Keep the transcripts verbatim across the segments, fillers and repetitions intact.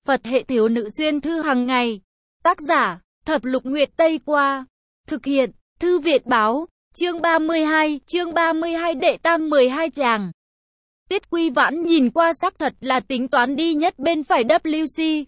Phật hệ thiếu nữ xuyên thư hàng ngày. Tác giả, Thập Lục Nguyệt Tây Qua. Thực hiện, Thư Việt Báo. Chương ba mươi hai, chương ba mươi hai đệ tam mười hai chàng. Tiết Quy Vãn nhìn qua xác thật là tính toán đi nhất bên phải W C.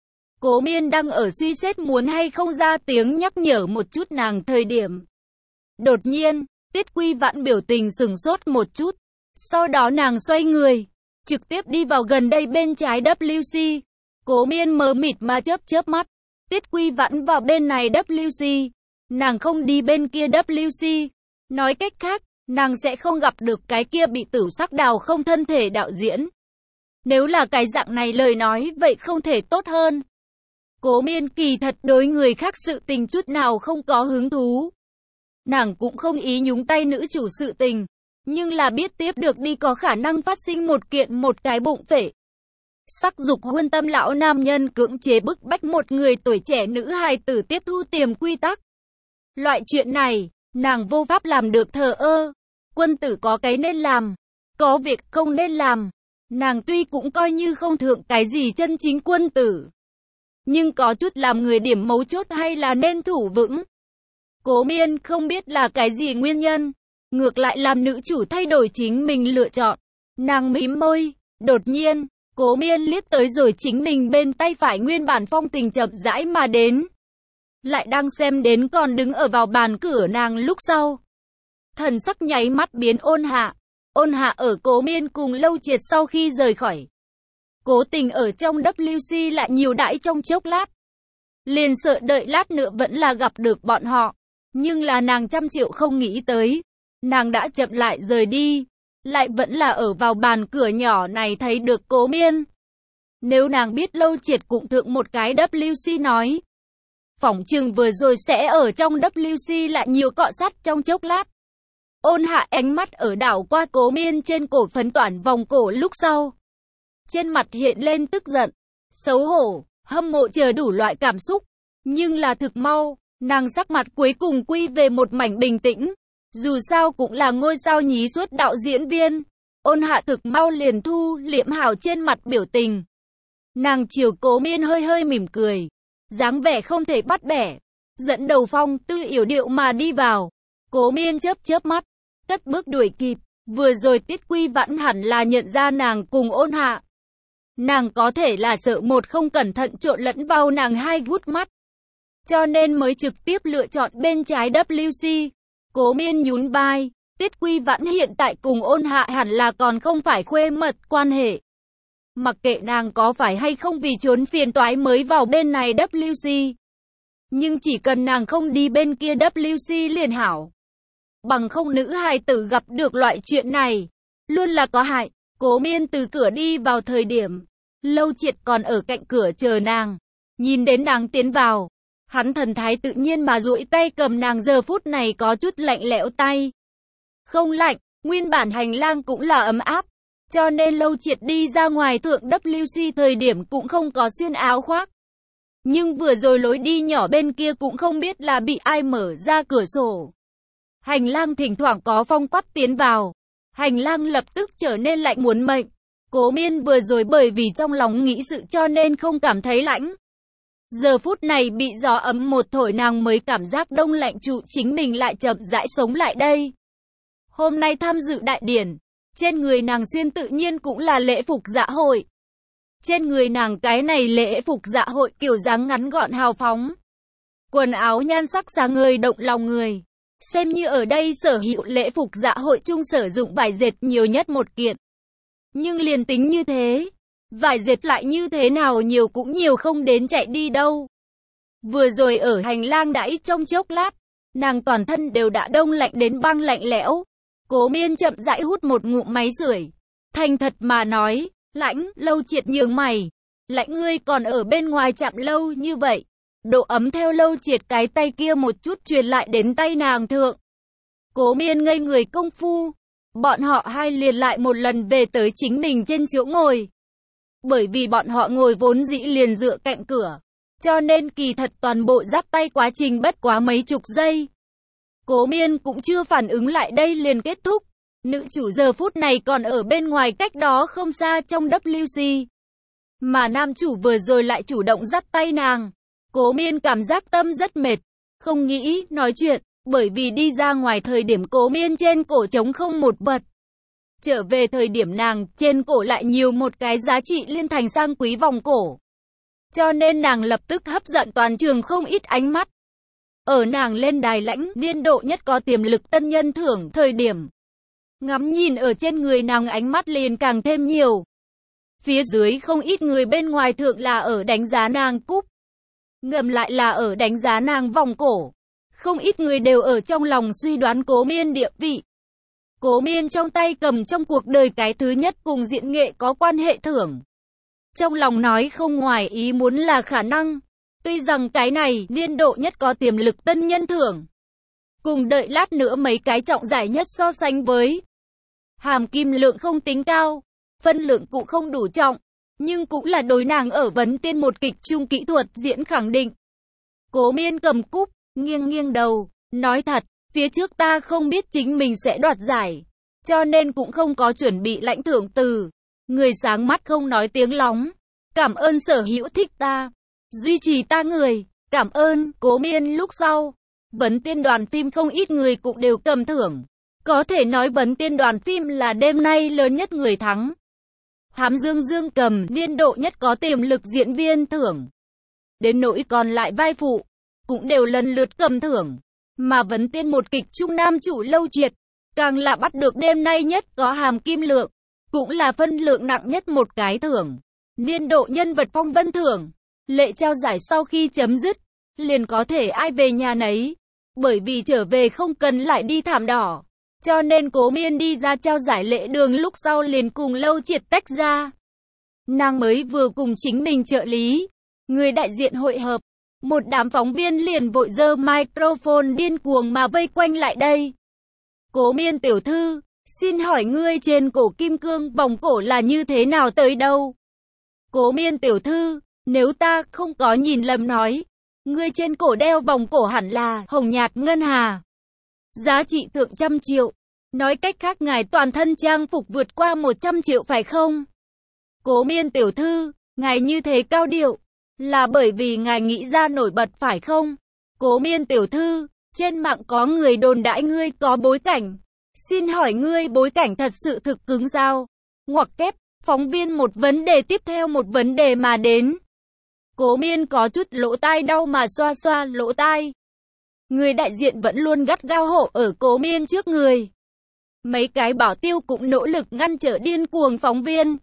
Cố Miên đang ở suy xét muốn hay không ra tiếng nhắc nhở một chút nàng thời điểm. Đột nhiên, Tiết Quy Vãn biểu tình sửng sốt một chút. Sau đó nàng xoay người, trực tiếp đi vào gần đây bên trái W C. Cố Miên mờ mịt mà chớp chớp mắt. Tiết Quy Vãn vào bên này W C. Nàng không đi bên kia W C. Nói cách khác, nàng sẽ không gặp được cái kia bị tử sắc đào không thân thể đạo diễn. Nếu là cái dạng này lời nói vậy không thể tốt hơn. Cố Miên kỳ thật đối người khác sự tình chút nào không có hứng thú. Nàng cũng không ý nhúng tay nữ chủ sự tình. Nhưng là biết tiếp được đi có khả năng phát sinh một kiện một cái bụng phể. Sắc dục huân tâm lão nam nhân cưỡng chế bức bách một người tuổi trẻ nữ hài tử tiếp thu tiềm quy tắc. Loại chuyện này, nàng vô pháp làm được thờ ơ. Quân tử có cái nên làm, có việc không nên làm. Nàng tuy cũng coi như không thượng cái gì chân chính quân tử. Nhưng có chút làm người điểm mấu chốt hay là nên thủ vững. Cố Miên không biết là cái gì nguyên nhân. Ngược lại làm nữ chủ thay đổi chính mình lựa chọn. Nàng mím môi, đột nhiên, Cố Miên liếc tới rồi chính mình bên tay phải nguyên bản phong tình chậm rãi mà đến. Lại đang xem đến còn đứng ở vào bàn cửa nàng lúc sau. Thần sắc nháy mắt biến ôn hạ. Ôn hạ ở Cố Miên cùng Lâu Triệt sau khi rời khỏi. Cố tình ở trong W C lại nhiều đãi trong chốc lát. Liền sợ đợi lát nữa vẫn là gặp được bọn họ. Nhưng là nàng trăm triệu không nghĩ tới. Nàng đã chậm lại rời đi. Lại vẫn là ở vào bàn cửa nhỏ này thấy được Cố Miên. Nếu nàng biết Lâu Triệt cũng thượng một cái W C nói. Phỏng chừng vừa rồi sẽ ở trong W C lại nhiều cọ sát trong chốc lát. Ôn hạ ánh mắt ở đảo qua Cố Miên trên cổ phấn toản vòng cổ lúc sau. Trên mặt hiện lên tức giận, xấu hổ, hâm mộ chờ đủ loại cảm xúc. Nhưng là thực mau, nàng sắc mặt cuối cùng quy về một mảnh bình tĩnh. Dù sao cũng là ngôi sao nhí suốt đạo diễn viên. Ôn hạ thực mau liền thu liễm hảo trên mặt biểu tình. Nàng chiều Cố Miên hơi hơi mỉm cười. Dáng vẻ không thể bắt bẻ. Dẫn đầu phong tư yểu điệu mà đi vào. Cố Miên chớp chớp mắt. Cất bước đuổi kịp. Vừa rồi Tiết Quy Vãn hẳn là nhận ra nàng cùng ôn hạ. Nàng có thể là sợ một không cẩn thận trộn lẫn vào nàng hai gút mắt. Cho nên mới trực tiếp lựa chọn bên trái W C. Cố Miên nhún vai. Tiết Quy Vãn hiện tại cùng ôn hạ hẳn là còn không phải khuê mật quan hệ. Mặc kệ nàng có phải hay không vì trốn phiền toái mới vào bên này W C. Nhưng chỉ cần nàng không đi bên kia W C liền hảo. Bằng không nữ hài tử gặp được loại chuyện này. Luôn là có hại. Cố Miên từ cửa đi vào thời điểm. Lâu Triệt còn ở cạnh cửa chờ nàng. Nhìn đến nàng tiến vào. Hắn thần thái tự nhiên mà duỗi tay cầm nàng giờ phút này có chút lạnh lẽo tay. Không lạnh, nguyên bản hành lang cũng là ấm áp. Cho nên Lâu Triệt đi ra ngoài thượng W C thời điểm cũng không có xuyên áo khoác. Nhưng vừa rồi lối đi nhỏ bên kia cũng không biết là bị ai mở ra cửa sổ. Hành lang thỉnh thoảng có phong quát tiến vào. Hành lang lập tức trở nên lạnh muốn mệnh. Cố Miên vừa rồi bởi vì trong lòng nghĩ sự cho nên không cảm thấy lạnh. Giờ phút này bị gió ấm một thổi nàng mới cảm giác đông lạnh trụ chính mình lại chậm rãi sống lại đây. Hôm nay tham dự đại điển. Trên người nàng xuyên tự nhiên cũng là lễ phục dạ hội. Trên người nàng cái này lễ phục dạ hội kiểu dáng ngắn gọn hào phóng. Quần áo nhan sắc sáng ngời động lòng người. Xem như ở đây sở hữu lễ phục dạ hội chung sử dụng vải dệt nhiều nhất một kiện. Nhưng liền tính như thế, vải dệt lại như thế nào nhiều cũng nhiều không đến chạy đi đâu. Vừa rồi ở hành lang đãi trong chốc lát, nàng toàn thân đều đã đông lạnh đến băng lạnh lẽo. Cố Miên chậm rãi hút một ngụm máy sưởi. Thành thật mà nói, lạnh. Lâu Triệt nhướng mày. Lạnh ngươi còn ở bên ngoài chạm lâu như vậy. Độ ấm theo Lâu Triệt cái tay kia một chút truyền lại đến tay nàng thượng. Cố Miên ngây người công phu. Bọn họ hai liền lại một lần về tới chính mình trên chỗ ngồi. Bởi vì bọn họ ngồi vốn dĩ liền dựa cạnh cửa. Cho nên kỳ thật toàn bộ giáp tay quá trình bất quá mấy chục giây. Cố Miên cũng chưa phản ứng lại đây liền kết thúc. Nữ chủ giờ phút này còn ở bên ngoài cách đó không xa trong W C. Mà nam chủ vừa rồi lại chủ động dắt tay nàng. Cố Miên cảm giác tâm rất mệt, không nghĩ nói chuyện, bởi vì đi ra ngoài thời điểm Cố Miên trên cổ trống không một vật. Trở về thời điểm nàng trên cổ lại nhiều một cái giá trị liên thành sang quý vòng cổ. Cho nên nàng lập tức hấp dẫn toàn trường không ít ánh mắt. Ở nàng lên đài lãnh niên độ nhất có tiềm lực tân nhân thưởng thời điểm. Ngắm nhìn ở trên người nàng ánh mắt liền càng thêm nhiều. Phía dưới không ít người bên ngoài thượng là ở đánh giá nàng cúp. Ngầm lại là ở đánh giá nàng vòng cổ. Không ít người đều ở trong lòng suy đoán Cố Miên địa vị. Cố Miên trong tay cầm trong cuộc đời cái thứ nhất cùng diễn nghệ có quan hệ thưởng. Trong lòng nói không ngoài ý muốn là khả năng. Tuy rằng cái này niên độ nhất có tiềm lực tân nhân thưởng. Cùng đợi lát nữa mấy cái trọng giải nhất so sánh với. Hàm kim lượng không tính cao. Phân lượng cũng không đủ trọng. Nhưng cũng là đối nàng ở vấn tiên một kịch trung kỹ thuật diễn khẳng định. Cố Miên cầm cúp, nghiêng nghiêng đầu, nói thật, phía trước ta không biết chính mình sẽ đoạt giải. Cho nên cũng không có chuẩn bị lãnh thưởng từ. Người sáng mắt không nói tiếng lóng. Cảm ơn sở hữu thích ta. Duy trì ta người. Cảm ơn, Cố Miên lúc sau. Vấn tiên đoàn phim không ít người cũng đều cầm thưởng. Có thể nói vấn tiên đoàn phim là đêm nay lớn nhất người thắng. Hám Dương Dương cầm niên độ nhất có tiềm lực diễn viên thưởng. Đến nỗi còn lại vai phụ, cũng đều lần lượt cầm thưởng. Mà vấn tiên một kịch trung nam chủ Lâu Triệt, càng là bắt được đêm nay nhất có hàm kim lượng, cũng là phân lượng nặng nhất một cái thưởng. Niên độ nhân vật phong vân thưởng, lễ trao giải sau khi chấm dứt, liền có thể ai về nhà nấy. Bởi vì trở về không cần lại đi thảm đỏ. Cho nên Cố Miên đi ra trao giải lễ đường lúc sau liền cùng Lâu Triệt tách ra. Nàng mới vừa cùng chính mình trợ lý, người đại diện hội hợp. Một đám phóng viên liền vội giơ microphone điên cuồng mà vây quanh lại đây. Cố Miên tiểu thư, xin hỏi ngươi trên cổ kim cương vòng cổ là như thế nào tới đâu? Cố Miên tiểu thư, nếu ta không có nhìn lầm nói, ngươi trên cổ đeo vòng cổ hẳn là hồng nhạt ngân hà. Giá trị thượng trăm triệu. Nói cách khác ngài toàn thân trang phục vượt qua một trăm triệu phải không? Cố Miên tiểu thư, ngài như thế cao điệu, là bởi vì ngài nghĩ ra nổi bật phải không? Cố Miên tiểu thư, trên mạng có người đồn đãi ngươi có bối cảnh. Xin hỏi ngươi bối cảnh thật sự thực cứng sao? Ngoặc kép, phóng viên một vấn đề tiếp theo một vấn đề mà đến. Cố Miên có chút lỗ tai đau mà xoa xoa lỗ tai. Người đại diện vẫn luôn gắt gao hộ ở Cố Miên trước người. Mấy cái bảo tiêu cũng nỗ lực ngăn trở điên cuồng phóng viên.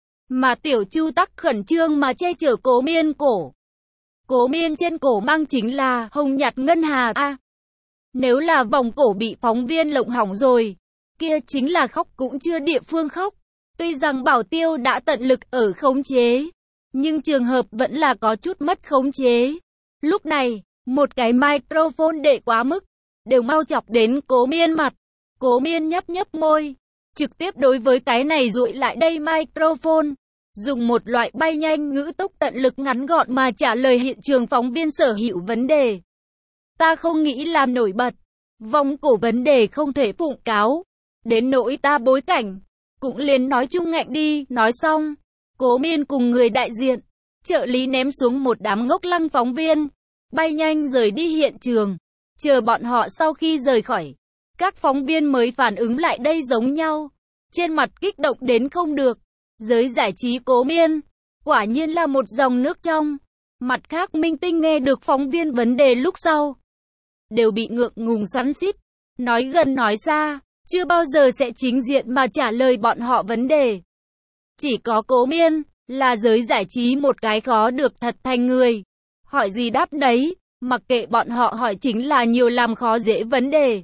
Mà Tiểu Chu tắc khẩn trương mà che chở Cố Miên cổ. Cố Miên trên cổ mang chính là hồng nhạt ngân hà a. À, nếu là vòng cổ bị phóng viên lộng hỏng rồi, kia chính là khóc cũng chưa địa phương khóc. Tuy rằng bảo tiêu đã tận lực ở khống chế, nhưng trường hợp vẫn là có chút mất khống chế. Lúc này, một cái microphone đệ quá mức, đều mau chọc đến Cố Miên mặt. Cố Miên nhấp nhấp môi, trực tiếp đối với cái này dụi lại đây microphone, dùng một loại bay nhanh ngữ tốc tận lực ngắn gọn mà trả lời hiện trường phóng viên sở hữu vấn đề. Ta không nghĩ làm nổi bật, vòng cổ vấn đề không thể phụng cáo, đến nỗi ta bối cảnh, cũng liền nói chung ngạnh đi, nói xong. Cố Miên cùng người đại diện, trợ lý ném xuống một đám ngốc lăng phóng viên, bay nhanh rời đi hiện trường, chờ bọn họ sau khi rời khỏi. Các phóng viên mới phản ứng lại đây giống nhau, trên mặt kích động đến không được. Giới giải trí Cố Miên, quả nhiên là một dòng nước trong. Mặt khác minh tinh nghe được phóng viên vấn đề lúc sau, đều bị ngượng ngùng xoắn xít, nói gần nói xa, chưa bao giờ sẽ chính diện mà trả lời bọn họ vấn đề. Chỉ có Cố Miên, là giới giải trí một cái khó được thật thành người. Hỏi gì đáp đấy, mặc kệ bọn họ hỏi chính là nhiều làm khó dễ vấn đề.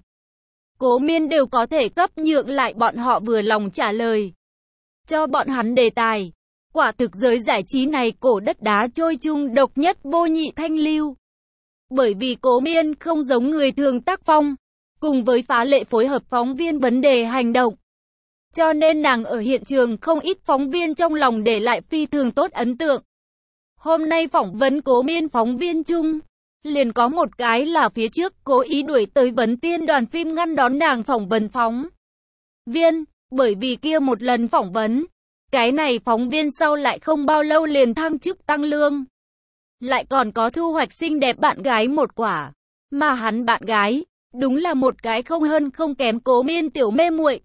Cố Miên đều có thể cấp nhượng lại bọn họ vừa lòng trả lời. Cho bọn hắn đề tài. Quả thực giới giải trí này cổ đất đá trôi chung độc nhất vô nhị thanh lưu. Bởi vì Cố Miên không giống người thường tác phong, cùng với phá lệ phối hợp phóng viên vấn đề hành động. Cho nên nàng ở hiện trường không ít phóng viên trong lòng để lại phi thường tốt ấn tượng. Hôm nay phỏng vấn Cố Miên phóng viên chung, liền có một cái là phía trước cố ý đuổi tới vấn tiên đoàn phim ngăn đón nàng phỏng vấn phóng viên, bởi vì kia một lần phỏng vấn, Cái này phóng viên sau lại không bao lâu liền thăng chức tăng lương. Lại còn có thu hoạch xinh đẹp bạn gái một quả. Mà hắn bạn gái, đúng là một cái không hơn không kém Cố Miên tiểu mê muội.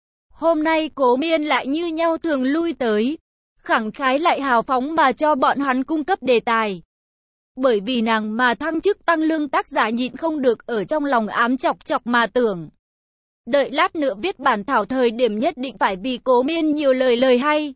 Hôm nay Cố Miên lại như nhau thường lui tới, khẳng khái lại hào phóng mà cho bọn hắn cung cấp đề tài. Bởi vì nàng mà thăng chức tăng lương, tác giả nhịn không được ở trong lòng ám chọc chọc mà tưởng. Đợi lát nữa viết bản thảo thời điểm nhất định phải vì Cố Miên nhiều lời lời hay.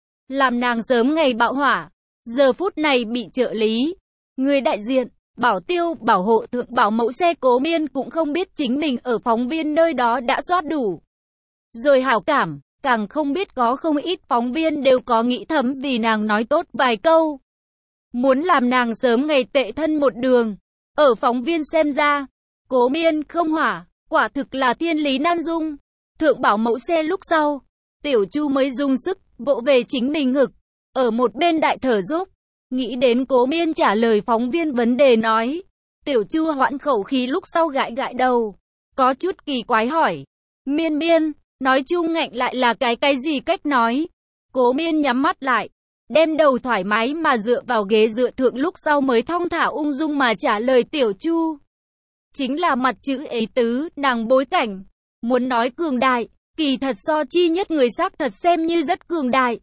Làm nàng sớm ngày bạo hỏa, giờ phút này bị trợ lý, người đại diện, bảo tiêu, bảo hộ thượng bảo mẫu xe Cố Miên cũng không biết chính mình ở phóng viên nơi đó đã soát đủ. Rồi hảo cảm, càng không biết có không ít phóng viên đều có nghĩ thầm vì nàng nói tốt vài câu. Muốn làm nàng sớm ngày tệ thân một đường. Ở phóng viên xem ra, Cố Miên không hỏa, quả thực là thiên lý nan dung. Thượng bảo mẫu xe lúc sau, Tiểu Chu mới dùng sức vỗ về chính mình ngực, ở một bên đại thở dốc. Nghĩ đến Cố Miên trả lời phóng viên vấn đề nói, Tiểu Chu hoãn khẩu khí lúc sau gãi gãi đầu, có chút kỳ quái hỏi, Miên Miên, nói chung ngạnh lại là cái cái gì cách nói? Cố Miên nhắm mắt lại, đem đầu thoải mái mà dựa vào ghế dựa thượng lúc sau mới thong thả ung dung mà trả lời Tiểu Chu. Chính là mặt chữ ý tứ, nàng bối cảnh, muốn nói cường đại, kỳ thật so chi nhất người xác thật xem như rất cường đại.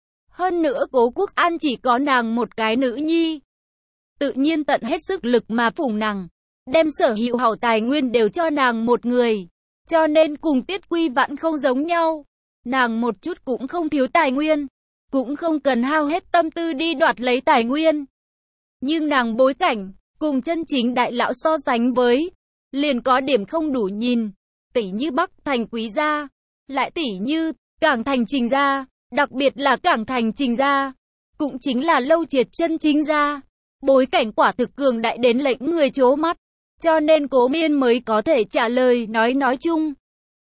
Hơn nữa Cố Quốc An chỉ có nàng một cái nữ nhi. Tự nhiên tận hết sức lực mà phụng nàng, đem sở hữu hảo tài nguyên đều cho nàng một người. Cho nên cùng Tiết Quy Vãn không giống nhau. Nàng một chút cũng không thiếu tài nguyên, cũng không cần hao hết tâm tư đi đoạt lấy tài nguyên. Nhưng nàng bối cảnh, cùng chân chính đại lão so sánh với, liền có điểm không đủ nhìn. Tỷ như Bắc Thành Quý gia, lại tỷ như Cảng Thành Trình gia, đặc biệt là Cảng Thành Trình gia, cũng chính là Lâu Triệt chân chính gia. Bối cảnh quả thực cường đại đến lệnh người chố mắt. Cho nên Cố Miên mới có thể trả lời nói nói chung.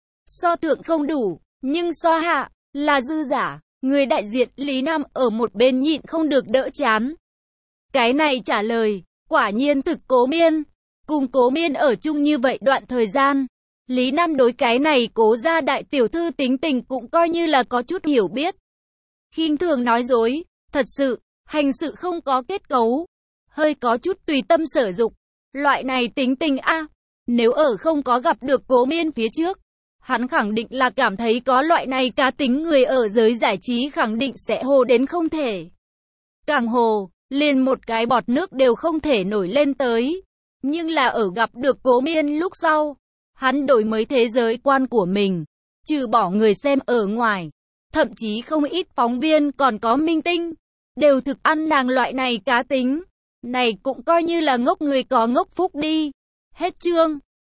So thượng không đủ, nhưng so hạ, là dư giả. Người đại diện Lý Nam ở một bên nhịn không được đỡ chán. Cái này trả lời, quả nhiên thực Cố Miên. Cùng Cố Miên ở chung như vậy đoạn thời gian, Lý Nam đối cái này Cố gia đại tiểu thư tính tình cũng coi như là có chút hiểu biết. Khinh thường nói dối, thật sự, hành sự không có kết cấu, hơi có chút tùy tâm sở dục. Loại này tính tình a, nếu ở không có gặp được Cố Miên phía trước, hắn khẳng định là cảm thấy có loại này cá tính người ở giới giải trí khẳng định sẽ hồ đến không thể. Càng hồ, liền một cái bọt nước đều không thể nổi lên tới. Nhưng là ở gặp được Cố Miên lúc sau, hắn đổi mới thế giới quan của mình, trừ bỏ người xem ở ngoài, thậm chí không ít phóng viên còn có minh tinh, đều thực ăn nàng loại này cá tính. Này cũng coi như là ngốc người có ngốc phúc đi. Hết chương.